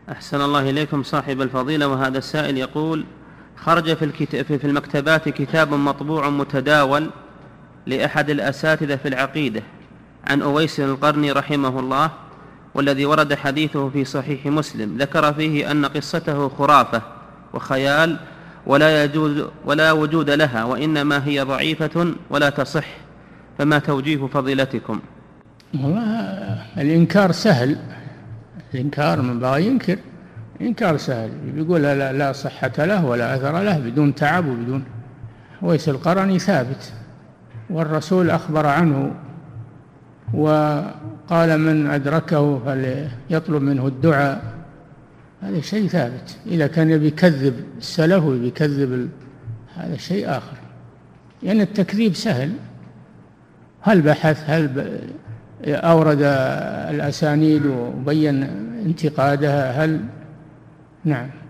أحسن الله إليكم صاحب الفضيلة. وهذا السائل يقول: خرج في المكتبات كتاب مطبوع متداول لأحد الأساتذة في العقيدة عن أويس القرني رحمه الله، والذي ورد حديثه في صحيح مسلم، ذكر فيه أن قصته خرافة وخيال ولا وجود لها، وإنما هي ضعيفة ولا تصح، فما توجيه فضيلتكم؟ الإنكار سهل، الإنكار من بغى ينكر، إنكار سهل، يقول لا صحة له ولا أثر له بدون تعب وبدون. أويس القرني ثابت، والرسول أخبر عنه وقال من أدركه فليطلب منه الدعاء، هذا شيء ثابت. إذا كان يكذب السلف ويكذب هذا شيء آخر، لأن التكذيب سهل. هل بحث، هل أورد الأسانيد وبين انتقادها، هل؟ نعم.